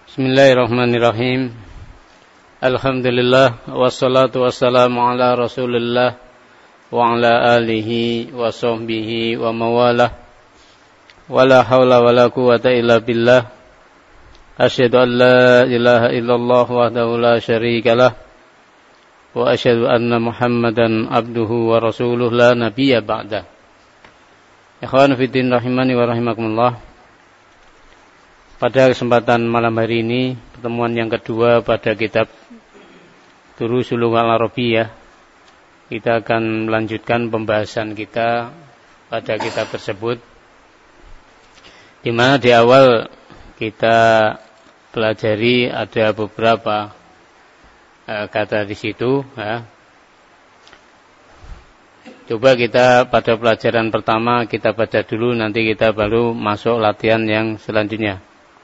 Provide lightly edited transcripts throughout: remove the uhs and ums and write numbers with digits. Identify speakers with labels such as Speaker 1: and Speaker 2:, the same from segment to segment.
Speaker 1: Bismillahirrahmanirrahim. Alhamdulillah wassalatu wassalamu ala Rasulillah wa ala alihi wa sahbihi wa mawalah. Wala haula wala quwwata illa billah. Asyhadu an la ilaha illallah wahdahu la syarikalah wa asyhadu anna Muhammadan abduhu wa rasuluh la nabiyya ba'dah. Ikhwan fillah rahimani wa rahimakumullah. Pada kesempatan malam hari ini, pertemuan yang kedua pada kitab Durusul Lughah Al-Arabiyyah, kita akan melanjutkan pembahasan kita pada kitab tersebut, di mana di awal kita pelajari ada beberapa kata di situ. Coba kita pada pelajaran pertama kita baca dulu, nanti kita baru masuk latihan yang selanjutnya.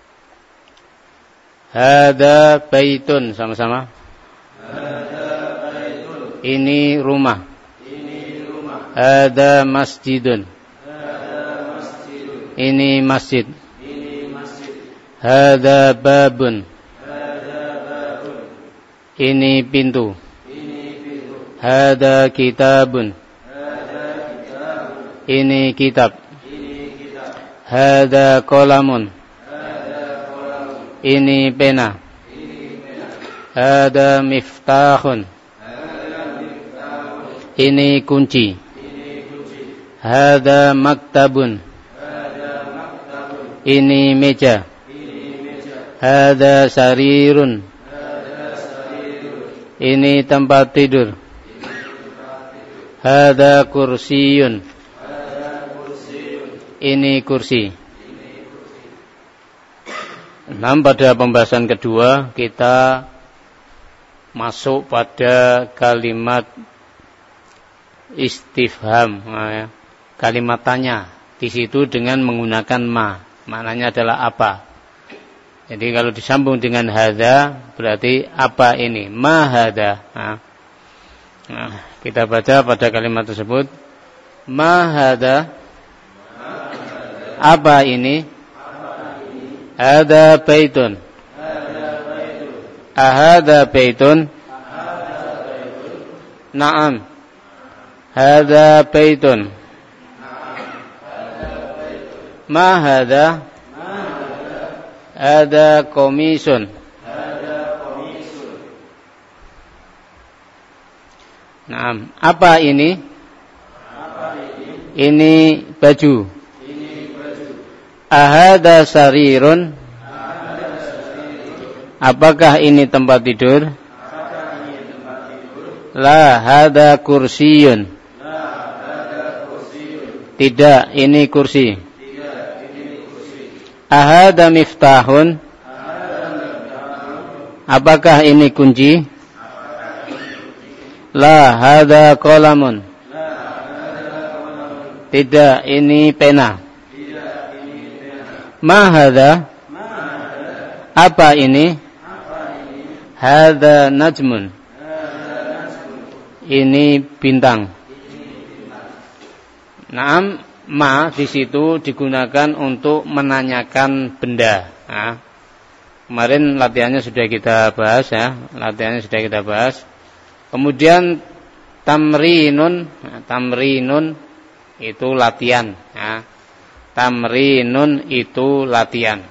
Speaker 1: Hada baitun, sama-sama. Hada baitun. Ini rumah. Ini rumah. Hada masjidun. Hada masjidun. Ini masjid. Ini masjid. Hada babun. Hada babun. Ini pintu. Ini pintu. Hada kitabun. Hada kitabun. Ini kitab. Ini kitab. Hada qalamun. Ini pena. Ada miftahun. Ini kunci. Ada maktabun. Ini meja. Ada sarirun. Ini tempat tidur. Ada kursiyun. Ini kursi. Nah, pada pembahasan kedua kita masuk pada kalimat istifham, kalimat tanya. Di situ dengan menggunakan ma, maknanya adalah apa. Jadi kalau disambung dengan hadza berarti apa ini? Ma hadza. Nah, kita baca pada kalimat tersebut. Ma hadza. Apa ini? Ada baitun. Ahada baitun. Naam. Hada baitun. Ma hada? Ada komisun. Naam. Apa ini? Ini baju. Ahada sarirun. Apakah ini tempat tidur? La hada kursiyun. Tidak, ini kursi. Ahada miftahun. Apakah ini kunci? La hada qalamun. Tidak, ini pena. Ma hadza? Apa ini? Hadza najmun. Ini bintang. Naam, ma di situ digunakan untuk menanyakan benda. Nah, kemarin latihannya sudah kita bahas ya, Kemudian tamrinun, tamrinun itu latihan. Nah, tamrinun itu latihan.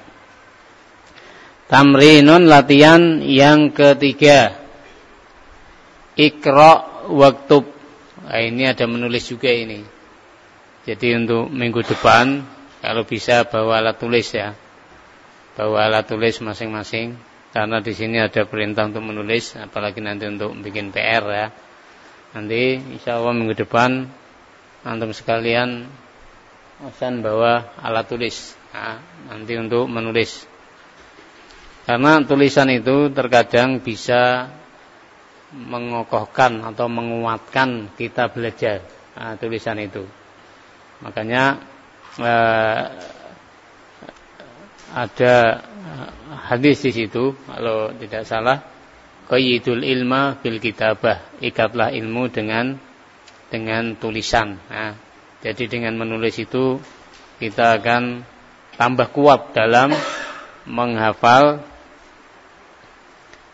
Speaker 1: Tamrinun latihan yang ketiga. Iqra waktub. Nah, ini ada menulis juga ini. Jadi untuk minggu depan kalau bisa bawa alat tulis ya. Bawa alat tulis masing-masing karena di sini ada perintah untuk menulis, apalagi nanti untuk bikin PR ya. Nanti insyaallah minggu depan antum sekalian akan bawa alat tulis, nanti untuk menulis. Karena tulisan itu terkadang bisa mengokohkan atau menguatkan kita belajar tulisan itu. Makanya ada hadis di situ, kalau tidak salah, qayyidul ilma bil kitabah, ikatlah ilmu dengan tulisan. Jadi dengan menulis itu kita akan tambah kuat dalam menghafal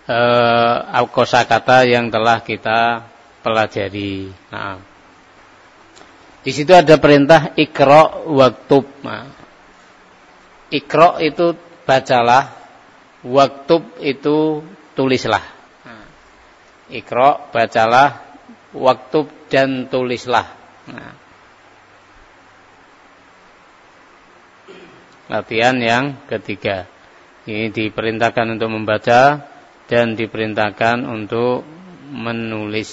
Speaker 1: kosakata yang telah kita pelajari. Nah, di situ ada perintah iqra waktub. Nah, iqra itu bacalah, waktub itu tulislah. Nah, iqra bacalah, waktub dan tulislah. Nah, latihan yang ketiga. Ini diperintahkan untuk membaca dan diperintahkan untuk menulis.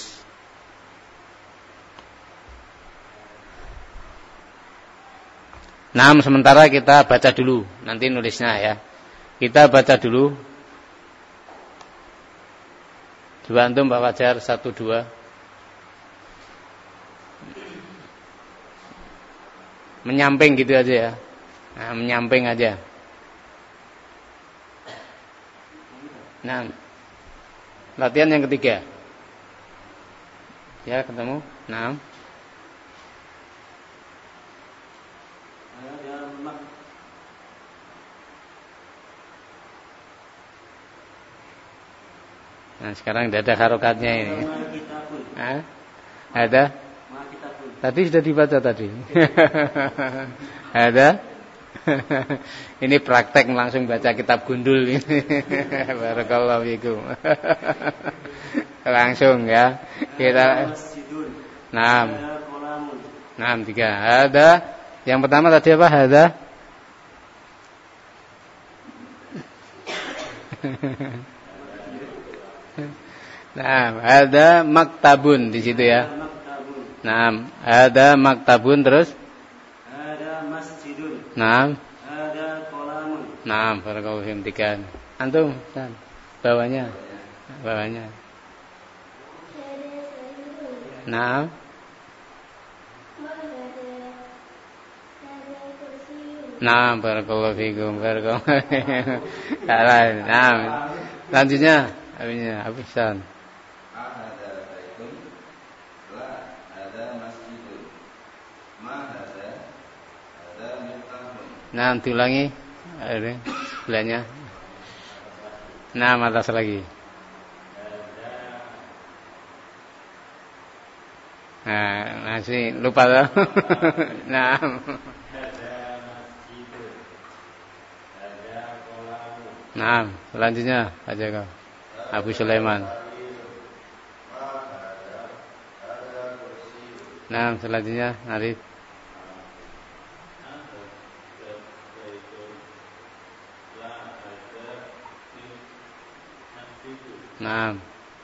Speaker 1: Nah, sementara kita baca dulu, nanti nulisnya ya. Kita baca dulu. Coba antum Pak Fajar 1 2. Menyamping gitu aja ya. Nah, menyamping aja. Nah, latihan yang ketiga. Ya, ketemu. Nah. Nah, sekarang tidak ada harokatnya ini. Hah? Ada? Tadi sudah dibaca tadi. Ada? Ini praktek langsung baca kitab gundul ini. Barakallahu fikum. Langsung ya. Kita Naam. Naam 3. Ada. Yang pertama tadi apa? Ada. Nah, ada maktabun di situ ya. Nah, ada maktabun terus. Ada masjidun. Nah. Ada kolamun. Nah, barakallahu fikum 3. Antum, bawahnya. Bawahnya. Nah. Nah, barakallahu fikum. Barakallahu. Nah, lanjutnya. Abisan. Nah, diulangi. Sebelahnya. Nah, atas lagi. Nah, sih lupa tuh. Nah. Nah, selanjutnya aja kau. Abu Sulaiman. Nah, selanjutnya Arif. Nah.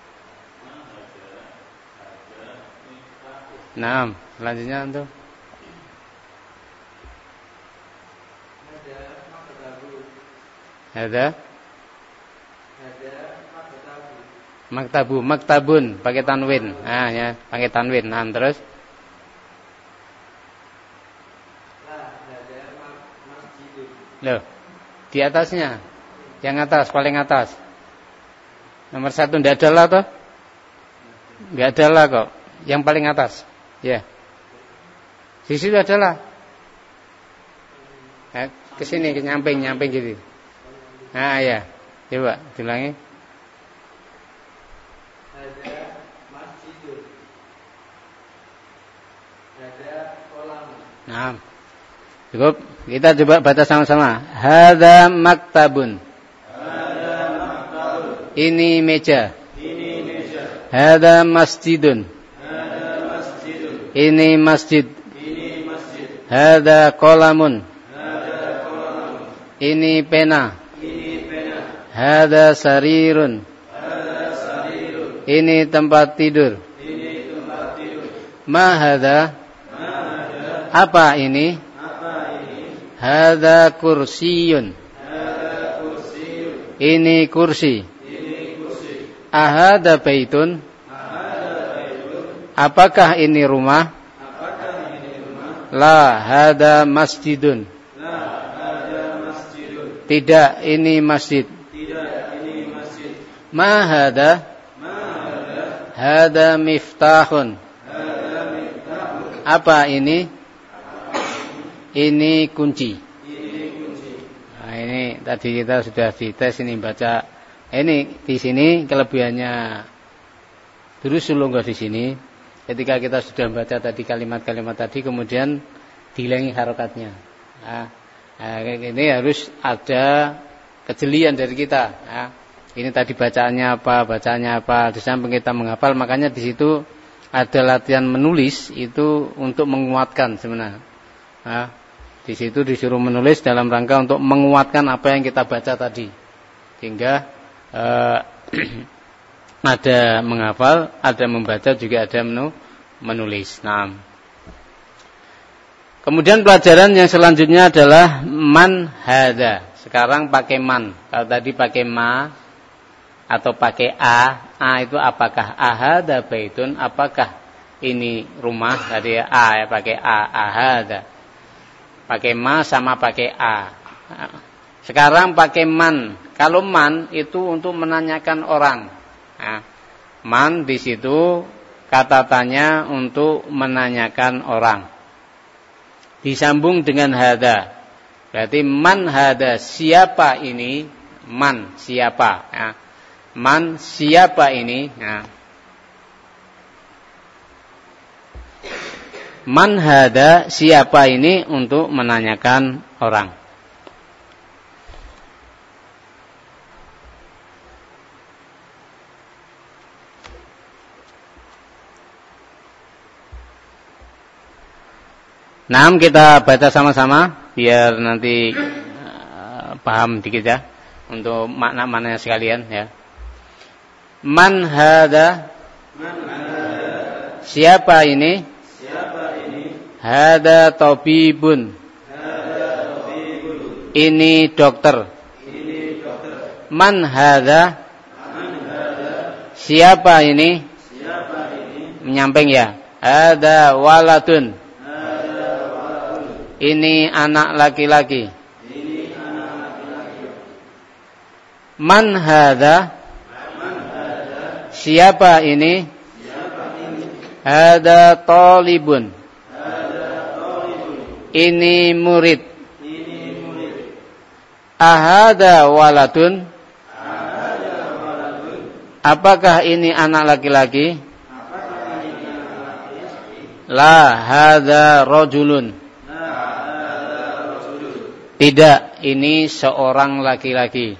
Speaker 1: Nah, selanjutnya antum. Ada? Maktabu, maktabun pakai tanwin. Nah, ya, pakai tanwin. Nah, terus loh, di atasnya. Yang atas, paling atas. Nomor 1 tidak ada lah toh? Enggak ada lah kok. Yang paling atas. Ya. Di situ ada lah. Ke sini, ke nyamping gitu. Nah, ya. Coba diulangi. Ada masjidun. Ada kolam. Nah. Cukup. Kita coba baca sama-sama. Hadza maktabun. Ini meja. Hadza masjidun. Ini masjid. Hadza qalamun. Ini pena. Hadza sarirun. Ini tempat tidur. Ma hadza? Apa ini? Hadza kursiyun. Ini kursi. Ahada baitun. Apakah ini rumah? La hada masjidun. Tidak, ini masjid. Ma hada? Hada miftahun. Apa ini? Ini kunci. Nah, ini tadi kita sudah dites ini baca Ini di sini kelebihannya Durusul Lughah di sini. Ketika kita sudah baca tadi kalimat-kalimat tadi, kemudian dihilangi harokatnya. Ini harus ada kejelian dari kita. Ini tadi bacaannya apa. Di samping kita menghafal, makanya di situ ada latihan menulis itu untuk menguatkan sebenarnya. Di situ disuruh menulis dalam rangka untuk menguatkan apa yang kita baca tadi, sehingga ada menghafal, ada membaca, juga ada menulis. Nah, kemudian pelajaran yang selanjutnya adalah man hada. Sekarang pakai man. Kalau tadi pakai ma atau pakai a itu apakah ahada baitun, apakah ini rumah? Tadi a ya pakai ahada. Pakai ma sama pakai a. Sekarang pakai man. Kalau man itu untuk menanyakan orang. Man di situ kata tanya untuk menanyakan orang. Disambung dengan hada. Berarti man hada, siapa ini? Man siapa? Man siapa ini? Man hada, siapa ini, untuk menanyakan orang. Nah, kita baca sama-sama biar nanti paham dikit ya, untuk makna-maknanya sekalian ya. Man hada, siapa ini? Hada tabibun, ini dokter. Man hada, siapa ini? Menyamping ya. Hada waladun, ini anak laki-laki. Man hada, siapa ini? Hada talibun, ini murid. Ahada waladun, apakah ini anak laki-laki? La hada rajulun, tidak, ini seorang laki-laki.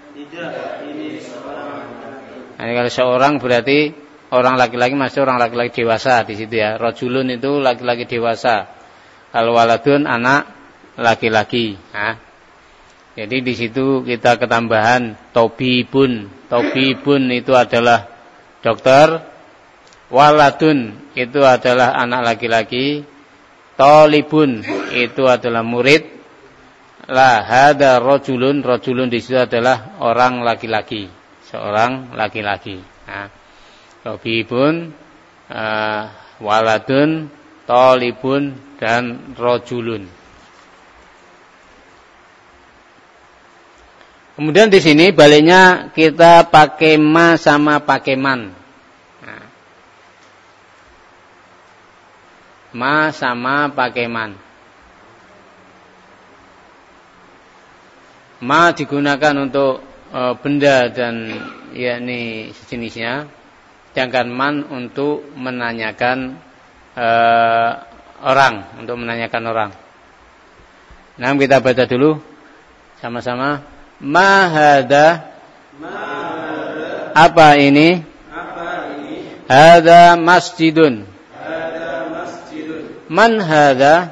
Speaker 1: Nah, kalau seorang berarti orang laki-laki, masih orang laki-laki dewasa di situ ya. Rajulun itu laki-laki dewasa. Kalau waladun anak laki-laki. Jadi di situ kita ketambahan tabibun. Tabibun itu adalah dokter. Waladun itu adalah anak laki-laki. Talibun itu adalah murid. La hada rajulun, rajulun di situ adalah orang laki-laki, seorang laki-laki. Tabibun, waladun, talibun, dan rajulun. Kemudian di sini baliknya kita pakai ma sama pakai man. Ma sama pakai man. Ma digunakan untuk benda dan yakni sejenisnya, sedangkan man untuk menanyakan orang, untuk menanyakan orang. Nah, kita baca dulu sama-sama. Ma hada, apa ini? Hada masjidun. Man hada,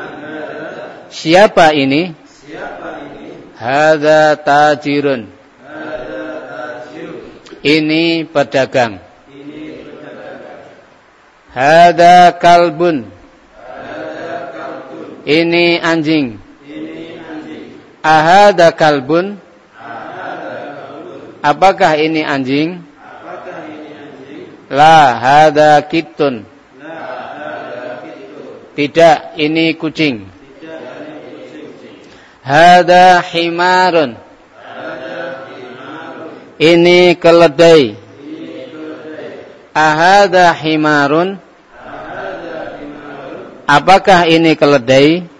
Speaker 1: siapa ini? Hada tajirun, ini pedagang. Hada kalbun, ini anjing. Ahada kalbun, apakah ini anjing? La hada kitun, tidak, ini kucing. Hada himarun, ini keledai. Ahada himarun, apakah ini keledai?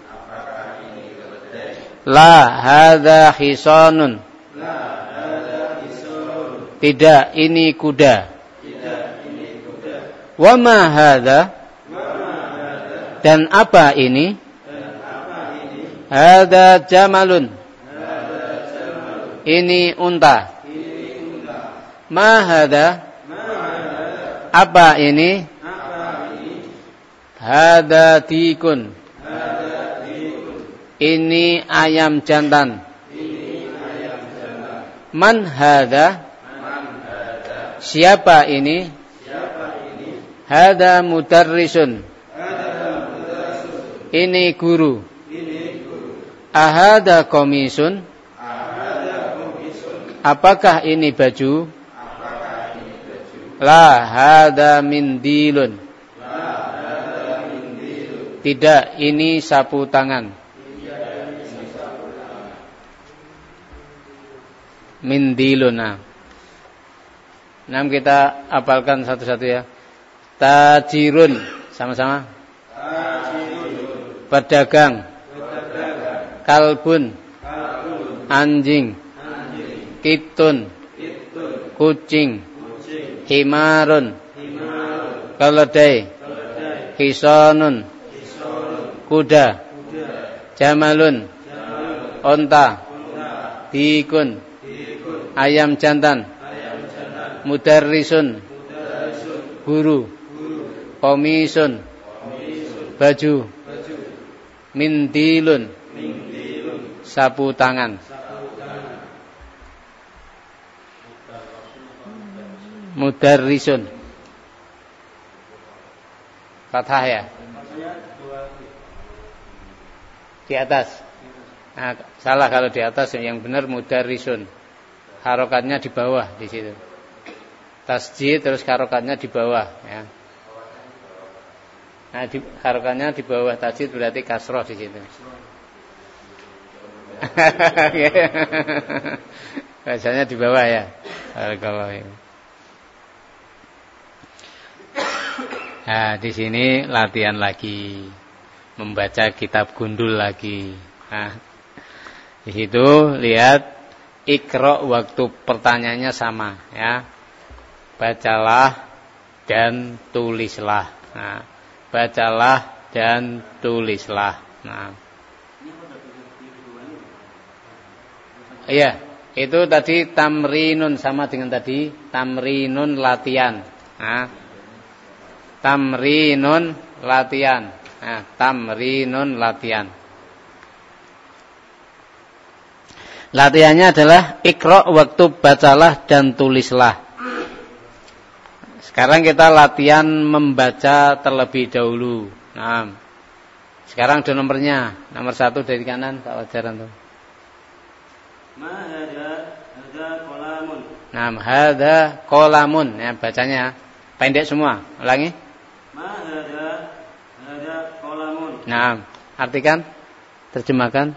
Speaker 1: La hada hisanun, Tidak, ini kuda. Wa ma hadza? Dan apa ini? Hadza jamalun. Ini unta. Ma hadza? Apa ini? Hadza tikun. Ini ayam jantan. Man hadza? Siapa ini? Hadza mudarrisun. Ini guru. Ahadza qamisun? Apakah ini baju? La hadza mindilun. Tidak, ini sapu tangan. Mindiluna. Nah, kita hafalkan satu-satu ya. Tajirun, sama-sama. Pedagang. Kalbun. Anjing. Kitun. Kucing. Himarun. Keledai. Hisonun. Kuda. Jamalun. Onta. Dikun. Ayam jantan. Mudarrisun. Guru. Komisun. Baju. Mindilun. Sapu tangan. Mudarrisun. Fathah ya. Di atas. Nah, salah kalau di atas, yang benar mudarrisun. Harokatnya di bawah di situ. Tasjid terus harokatnya di bawah ya. Nah, harokatnya di bawah tasjid berarti kasroh di situ. Biasanya di bawah ya. Kalau ini. Nah, di sini latihan lagi, membaca kitab gundul lagi. Nah, di situ lihat Iqra waktu pertanyaannya sama ya. Bacalah dan tulislah. Nah, bacalah dan tulislah. Nah. Iya, itu tadi tamrinun, sama dengan tadi tamrinun latihan. Nah, tamrinun latihan. Nah, tamrinun latihan. Latihannya adalah Iqra waktu bacalah dan tulislah. Sekarang kita latihan membaca terlebih dahulu. Nah, sekarang ada nomornya. Nomor 1 dari kanan, Pak Wajaran tuh.
Speaker 2: Ma hadza qalamun.
Speaker 1: Nah, hadza qalamun. Ya, bacanya pendek semua. Ulangi.
Speaker 2: Ma hadza qalamun.
Speaker 1: Nah, artikan, terjemahkan.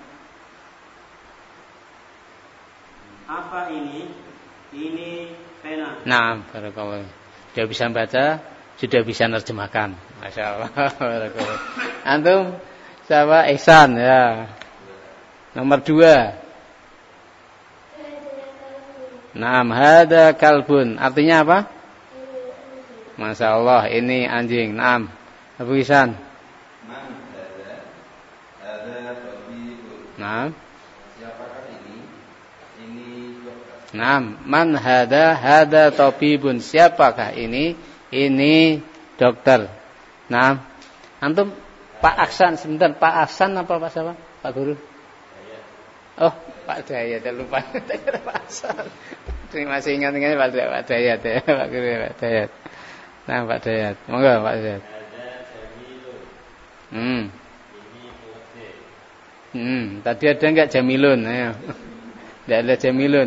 Speaker 2: Apa ini? Ini pena.
Speaker 1: Nah, barakallahu. Sudah bisa baca, sudah bisa nerjemahkan. Masya Allah. Barakallahu. Antum sama Ihsan ya. Nomor 2. Naam, hada kalbun. Artinya apa? Masya Allah, ini anjing. Naam, Abu Ihsan. Naam. Naam, man hada tabibun. Siapakah ini? Ini dokter. Naam. Antum Pak Aksan, sebentar, Pak Aksan apa Pak siapa? Pak Guru. Oh, Pak Dayat, lupa. Pak Aksan. Terima kasih ingat-ingatnya Pak Dayat ya, Pak Guru ya, Pak Dayat. Nah, Pak Dayat. Monggo Pak Dayat. Tadi ada enggak Jamilun? Ayo. Enggak ada Jamilun.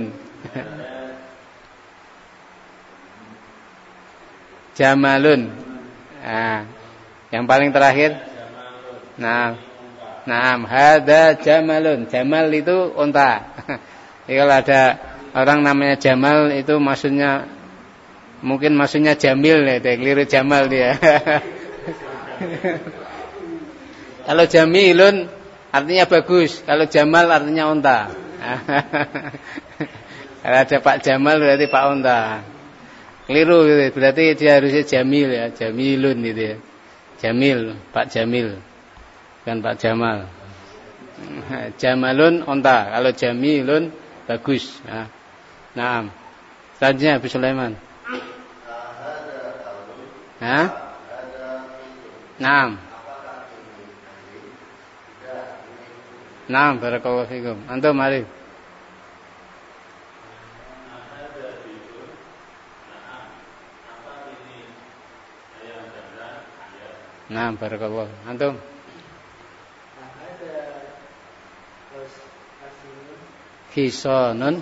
Speaker 1: Jamalun. Nah, yang paling terakhir. Nah, hada jamalun. Jamal itu unta. Jadi kalau ada orang namanya Jamal itu maksudnya mungkin maksudnya Jamil ya, keliru Jamal dia. Kalau Jamilun artinya bagus, kalau Jamal artinya unta. Kalau ada Pak Jamal berarti Pak Onta. Keliru gitu. Berarti dia harusnya Jamil ya, Jamilun gitu ya. Jamil, Pak Jamil. Bukan Pak Jamal. Jamalun onta. Kalau Jamilun bagus. Nah. Selanjutnya Abu Sulaiman. Naam. Naam, barakallahu fikum. Antum Arif. Naam, barakallahu. Antum. Hisanun.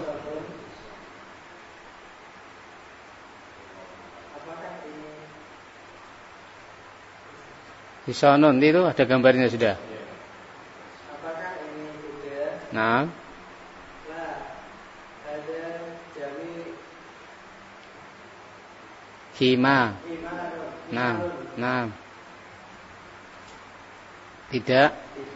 Speaker 1: Hisanun itu ada gambarnya sudah.
Speaker 3: Apakah ini kuda?
Speaker 1: Nah.
Speaker 3: Lah, ada jami.
Speaker 1: Hima. Nah. Tidak.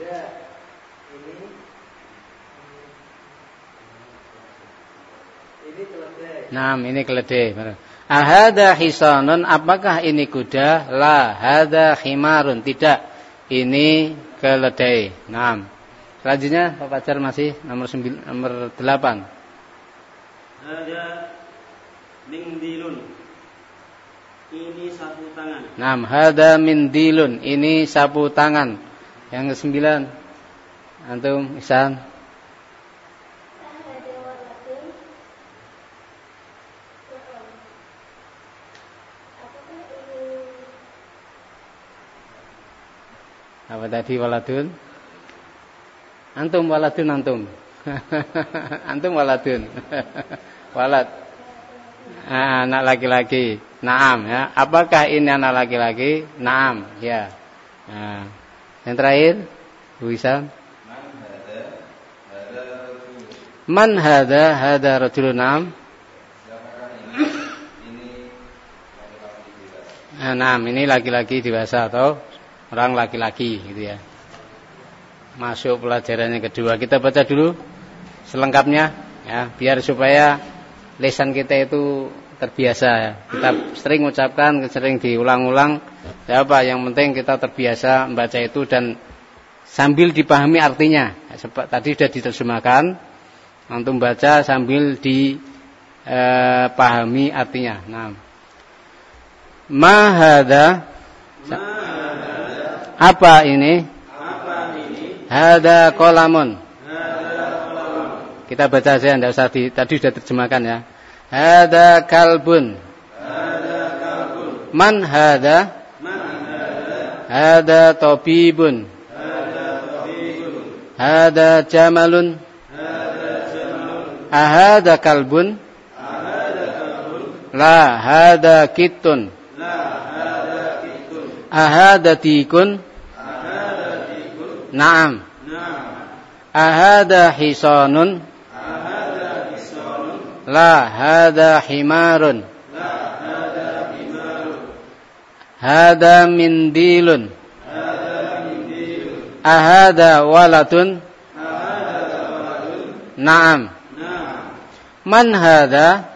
Speaker 1: Ini keledai. Nah, ini keledai. Ahada hisanun, apakah ini kuda? La, hada himarun. Tidak, ini keledai. Nah, selanjutnya Pak Pacar masih nomor 8.
Speaker 2: Hada mindilun. Ini sapu tangan.
Speaker 1: Nah, hada mindilun. Ini sapu tangan. Yang ke-9. Antum, Ihsan. Apa tadi waladun? Antum waladun antum. Antum waladun. Walad. Anak laki-laki. Naam ya. Apakah ini anak laki-laki? Naam ya. Nah. Yang terakhir, Bu Isam. Man hada? Hada rajulun. Naam. Naam, ini laki-laki dewasa atau orang laki-laki gitu ya. Masuk pelajaran yang kedua. Kita baca dulu selengkapnya ya, biar supaya lisan kita itu terbiasa ya. Kita sering ucapkan, sering diulang-ulang. Ya apa, yang penting kita terbiasa membaca itu dan sambil dipahami artinya. Tadi sudah diterjemahkan. Antum baca sambil dipahami artinya. Nah. Ma hada? Apa ini? Hada qalamun. Kita baca saja, tidak usah tadi sudah terjemahkan ya. Hada kalbun. Man hada? Hada tabibun. Hada jamalun. Ahada kalbun? La hada kittun. Ahada tikun? Naam. Ahada hisanun? La hada himarun. Hada mindilun. Ahada walatun? Naam. Man hada?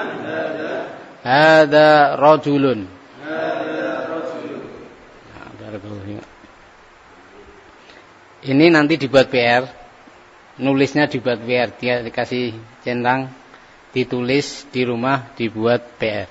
Speaker 1: Hada rajulun. Ini nanti dibuat PR, nulisnya dibuat PR, dia dikasih centang, ditulis di rumah, dibuat PR.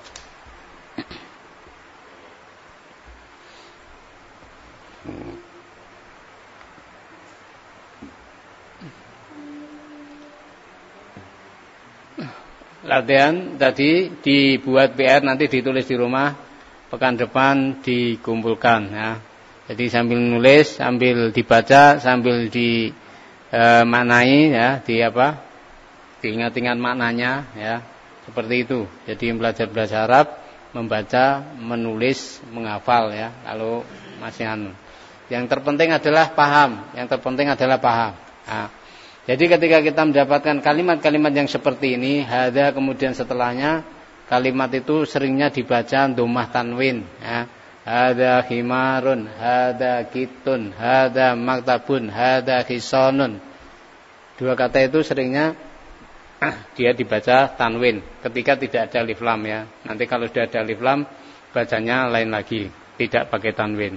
Speaker 1: Latihan tadi dibuat PR, nanti ditulis di rumah, pekan depan dikumpulkan ya. Jadi sambil nulis, sambil dibaca, sambil dimaknai ya, diingat-ingat maknanya ya. Seperti itu. Jadi belajar bahasa Arab, membaca, menulis, menghafal ya. Kalau masih yang terpenting adalah paham, Nah, jadi ketika kita mendapatkan kalimat-kalimat yang seperti ini, hada kemudian setelahnya kalimat itu seringnya dibaca dhammah tanwin ya. Hada himarun, hada kitun, hada maktabun, hada hisanun. Dua kata itu seringnya dia dibaca tanwin ketika tidak ada alif lam ya. Nanti kalau sudah ada alif lam bacanya lain lagi, tidak pakai tanwin.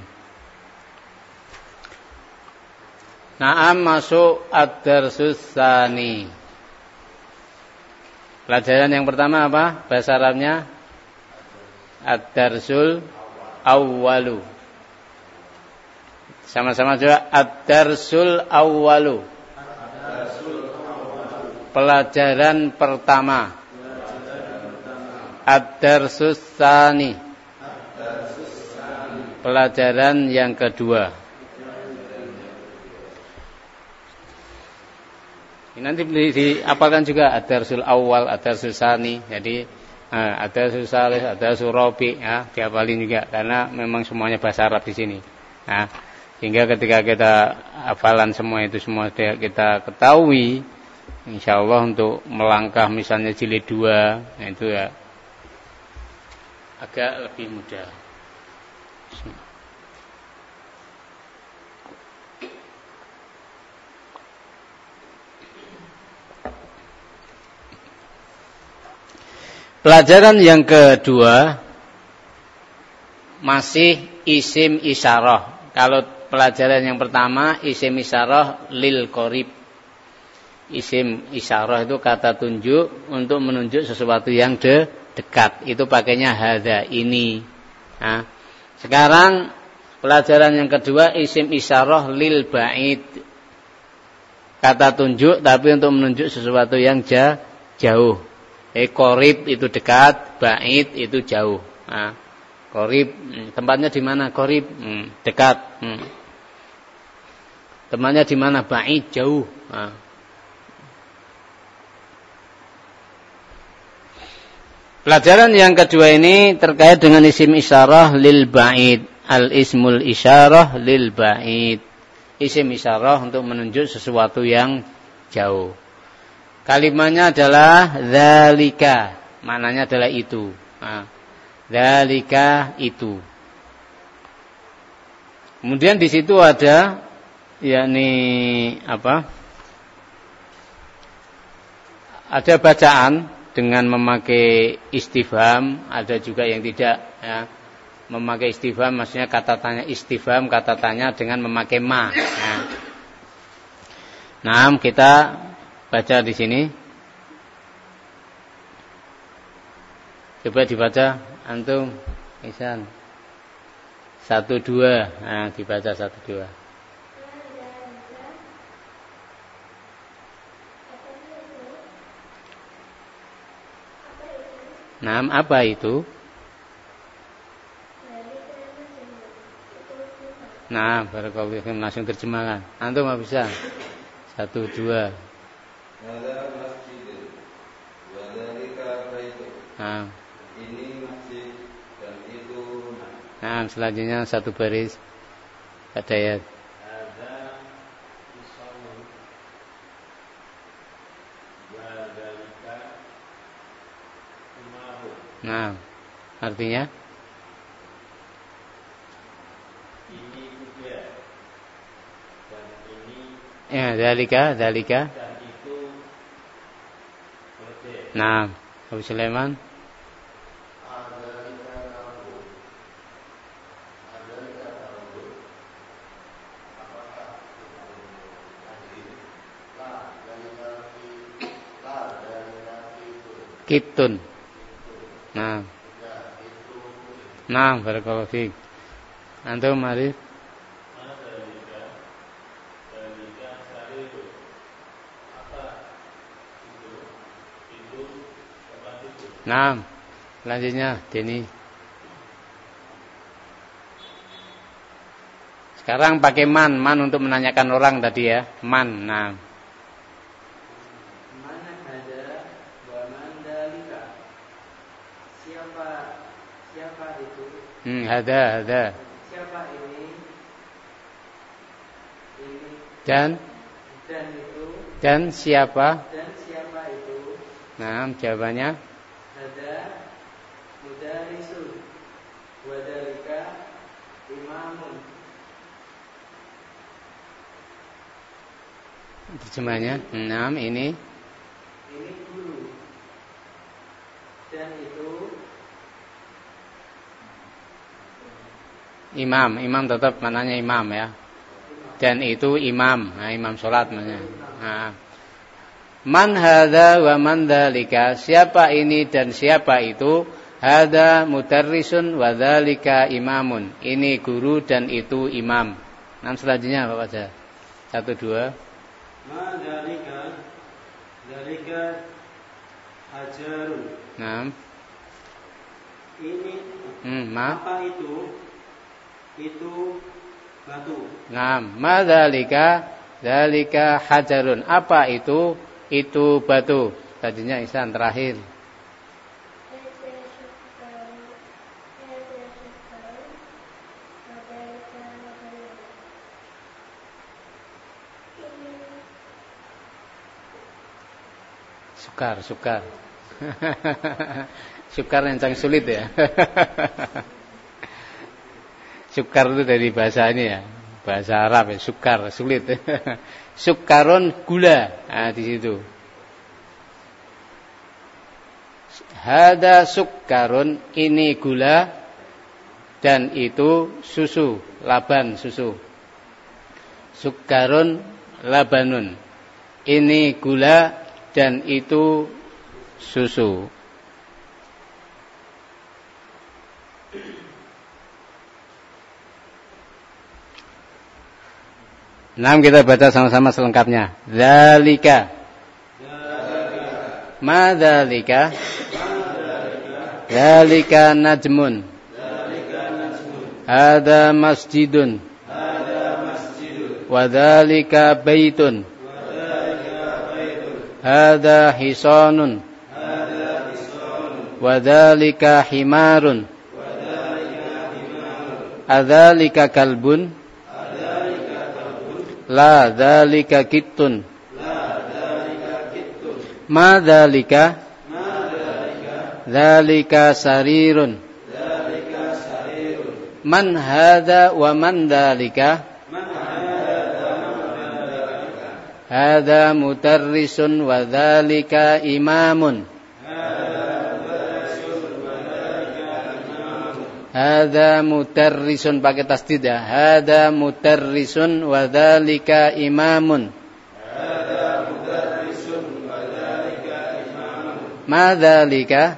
Speaker 1: Naam, masuk ad-darsus tsani. Pelajaran yang pertama apa? Bahasa Arabnya ad-darsul awwalu. Sama-sama juga ad-darsul awwalu. Pelajaran pertama. Ad-darsus tsani. Pelajaran yang kedua. Ini nanti diapalkan juga ad-darsul awal, ad-darsul tsani. Jadi ad-darsul tsalits, ad-darsul rabi' ya, dihafalin juga karena memang semuanya bahasa Arab di sini. Nah, sehingga ketika kita hafalan semua itu semua kita ketahui, insyaallah untuk melangkah misalnya jilid 2, nah itu ya agak lebih mudah. Pelajaran yang kedua masih isim isyarah. Kalau pelajaran yang pertama isim isyarah lil qorib. Isim isyarah itu kata tunjuk untuk menunjuk sesuatu yang dekat. Itu pakainya hadza, ini. Nah, sekarang pelajaran yang kedua isim isyarah lil ba'id. Kata tunjuk tapi untuk menunjuk sesuatu yang jauh. Qorib itu dekat, ba'id itu jauh. Nah, qorib tempatnya di mana? Qorib dekat. Tempatnya di mana? Ba'id jauh. Nah. Pelajaran yang kedua ini terkait dengan isim isyarah lil ba'id. Al-ismul isyarah lil ba'id. Isim isyarah untuk menunjuk sesuatu yang jauh. Kalimatnya adalah dzalika, maknanya adalah itu. Nah, dzalika itu. Kemudian di situ ada yakni apa? Ada bacaan dengan memakai istifham, ada juga yang tidak ya. Memakai istifham maksudnya kata tanya istifham, kata tanya dengan memakai ma. Nah, kita baca di sini. Coba dibaca antum, Ihsan. 1 2. Nah, dibaca 1 2. Nah, apa itu? Nah, barakallahu fiikum, langsung terjemahkan. Antum enggak bisa? 1 2.
Speaker 4: Hadza masjid wa dzalika baitu.
Speaker 1: Nah.
Speaker 4: Ini masjid dan itu rumah.
Speaker 1: Nah, selanjutnya satu baris. Ada ayat.
Speaker 4: Hadza isalun wa dzalika umahu.
Speaker 1: Nah, artinya
Speaker 4: Ini kuda dan ini
Speaker 1: dzalika.
Speaker 4: dan itu keledai.
Speaker 1: Nah, Abu Sulaiman. Kitun. Nah. Nah, barakallahu fiik. Antum mari. Nah, selanjutnya Deni. Sekarang pakai man untuk menanyakan orang tadi ya. Man. Nah.
Speaker 3: Mana ada wa man dalika? Siapa itu?
Speaker 1: Ada.
Speaker 3: Siapa ini? Ini
Speaker 1: Dan
Speaker 3: itu.
Speaker 1: dan siapa?
Speaker 3: Dan siapa itu?
Speaker 1: Nah, jawabannya
Speaker 3: Ada mudarisun wa dalika imamun.
Speaker 1: terjemahnya. Nah, ini
Speaker 3: Ini dan itu
Speaker 1: imam tetap mananya imam ya. Dan itu imam, nah, imam sholat namanya. Nah. Man hadza wa man dzalika, siapa ini dan siapa itu? Hadza mudarrisun wa dzalika imamun. Ini guru dan itu imam. Nah, selanjutnya apa baca? 1 2.
Speaker 2: Ma dzalika hajarun.
Speaker 1: Nah.
Speaker 2: Ini apa itu? Itu batu.
Speaker 1: Nah, madzalika dzalika hajarun. Apa itu? Itu batu. Tadinya Ihsan terakhir. Sukar. Sukar yang sangat sulit ya. Sukar itu dari bahasa ini ya, bahasa Arab ya, sukar, sulit. Sukarun gula, nah, di situ. Hada sukarun, ini gula dan itu susu, laban susu. Sukarun labanun, ini gula dan itu susu. Nah, kita baca sama-sama selengkapnya. Dzalika. Ma dzalika? Dzalika najmun. Hada masjidun. Wa dzalika baitun. Hada hisanun. Wa dzalika himarun. Adzalika kalbun. La dzalika kittun. Ma dzalika? Dzalika sarirun. Man hadza wa man dzalika? Hadza mudarrisun wa dzalika imamun. Hadza mudarrisun pakai tasdid ya. Hadza mudarrisun wa dzalika imamun. Hadza mudarrisun wa dzalika imamun. Ma dzalika?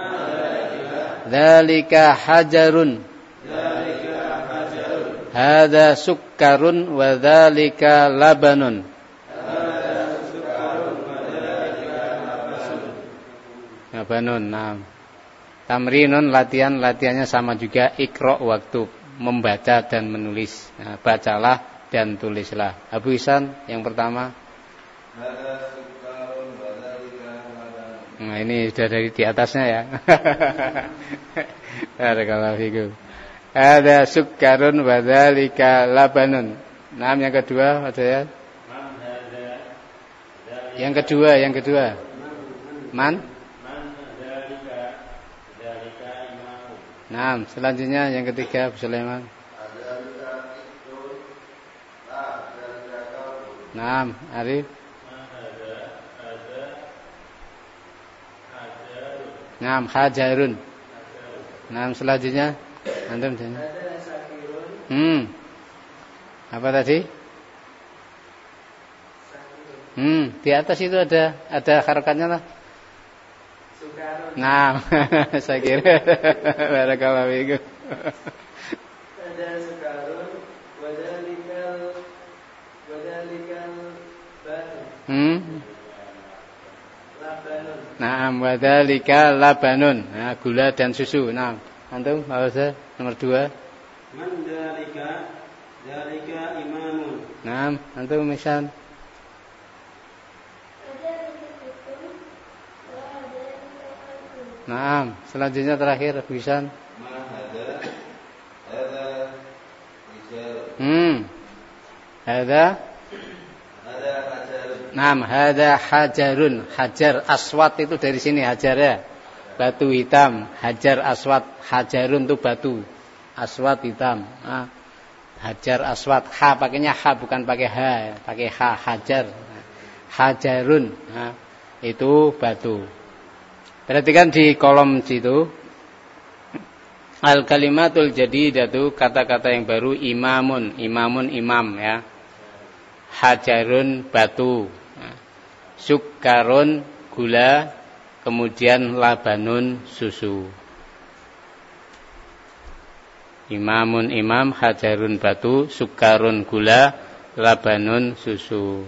Speaker 1: Dzalika hajarun. Dzalika hajarun. Hadza sukkarun wa dzalika labanun. Hadza sukkarun wa dzalika labanun. Labanun, nah. Tamrinun latihannya sama juga, Iqra waktu membaca dan menulis. Nah, bacalah dan tulislah. Abu Ihsan yang pertama. Nah, ini sudah dari di atasnya ya. Barakallahu fikum. Ada sukkarun wa dzalika labanun. Nah, yang kedua ada ya. Yang kedua. Man? Nah, selanjutnya yang ketiga Abu Sulaiman. Nah, Arif. Nah, hajarun. Nah, selanjutnya antum tanya. Apa tadi? Di atas itu ada harakatnya lah. Nah, saya kira barakallahu fikum.
Speaker 3: Ada sukarun wadalikal banu. Labanun.
Speaker 1: Nah, wadalika labanun. Nah, gula dan susu. Nah, antum bahasa nomor 2.
Speaker 2: Man dzalika imamun.
Speaker 1: Nah, antum misal. Nah, selanjutnya terakhir Abu Ihsan. Hada Naam, hada hajarun. Hajar aswad itu dari sini hajar ya. Batu hitam, hajar aswad. Hajarun itu batu. Aswad hitam. Nah, hajar aswad. Ha pakainya ha bukan pakai ha, pakai ha, hajar. Hajarun. Nah, itu batu. Perhatikan di kolom situ. Al-kalimatul jadidatu, kata-kata yang baru. Imamun, imamun imam ya. Hajarun batu. Sukkarun gula, kemudian labanun susu. Imamun imam, hajarun batu, sukkarun gula, labanun susu.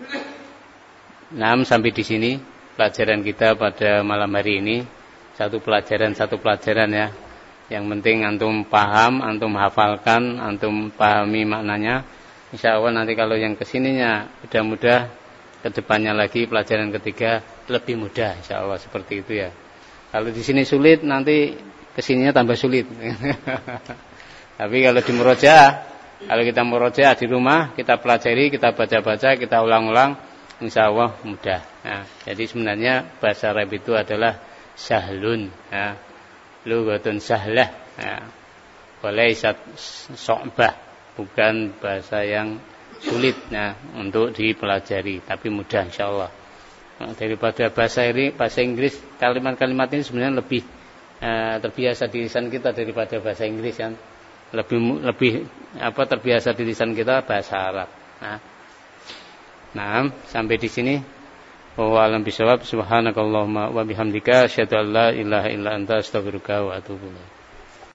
Speaker 1: 6 sampai di sini pelajaran kita pada malam hari ini. Satu pelajaran ya. Yang penting antum paham, antum hafalkan, antum pahami maknanya. Insya Allah nanti kalau yang kesininya mudah-mudah, kedepannya lagi pelajaran ketiga lebih mudah. Insya Allah seperti itu ya. Kalau di sini sulit, nanti kesininya tambah sulit. Tapi kalau di murojaah, kalau kita murojaah di rumah, kita pelajari, kita baca-baca, kita ulang-ulang, insya Allah mudah. Nah, jadi sebenarnya bahasa Arab itu adalah sahlun. Ya. Lughatun sahlah, ya. Walaysat so'bah, bukan bahasa yang sulit untuk dipelajari, tapi mudah insyaallah. Daripada bahasa Inggris, kalimat-kalimat ini sebenarnya lebih terbiasa di lisan kita daripada bahasa Inggris kan. Lebih terbiasa di lisan kita bahasa Arab. Nah, sampai di sini. Wa alam bisawab, subhanakallahumma wa bihamdika asyhadu an la ilaha illa anta astaghfiruka wa atubu ilaik.